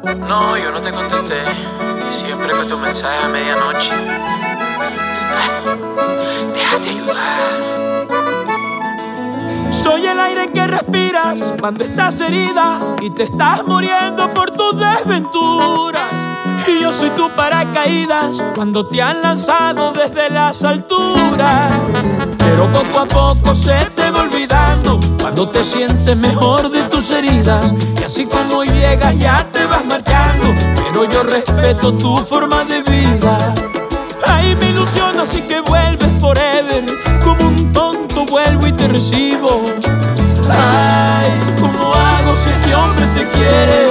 No, yo no te contesté. Y siempre con tu mensaje a medianoche. Déjate ayudar. Soy el aire que respiras cuando estás herida y te estás muriendo por tus desventuras. Y yo soy tu paracaídas cuando te han lanzado desde las alturas. Pero poco a poco se te va olvidando cuando te sientes mejor de tus heridas. Y así como llegas ya te vas marchando, pero yo respeto tu forma de vida. Ay, me ilusiona así que vuelves forever. Como un tonto vuelvo y te recibo. Ay, ¿cómo hago si este hombre te quiere?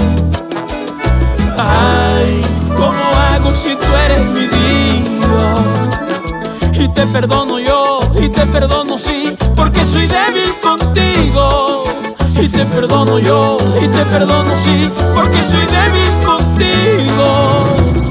Ay, ¿cómo hago si tú eres mi diva? Y te perdono yo, y te perdono sí, porque soy débil contigo. Y te perdono yo, y te perdono sí, porque soy débil contigo.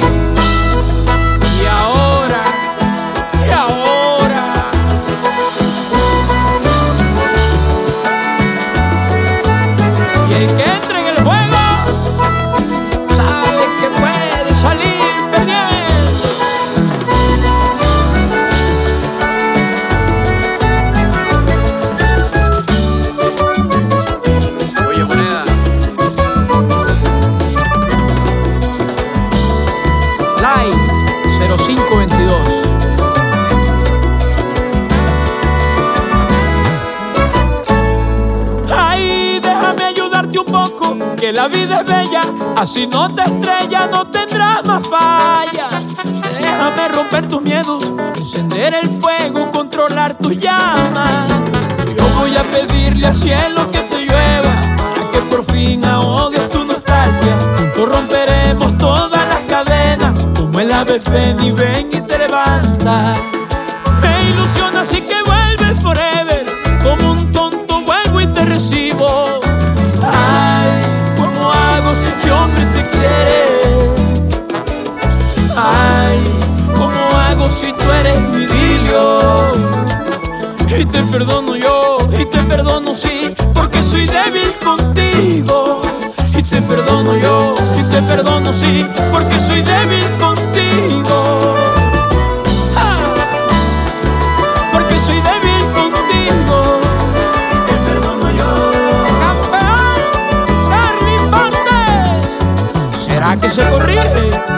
El que entre en el juego sabe que puede salir perdiendo. Oye, moneda. Live 0522. Un poco, que la vida es bella, así no te estrellas, no tendrás más fallas. Déjame romper tus miedos, encender el fuego, controlar tus llamas. Yo voy a pedirle al cielo que te llueva, para que por fin ahogues tu nostalgia. Juntos romperemos todas las cadenas, como el ave fénix, ven y te levanta. Me ilusiona así que vuelves forever, como un tonto vuelvo y te recibo. Ay, ¿cómo hago si este hombre te quiere? Ay, ¿cómo hago si tú eres mi idilio? Y te perdono yo, y te perdono sí, porque soy débil contigo. Y te perdono yo, y te perdono sí, porque soy débil contigo. Porque soy débil contigo. Te perdono yo. ¿Será que se corrige?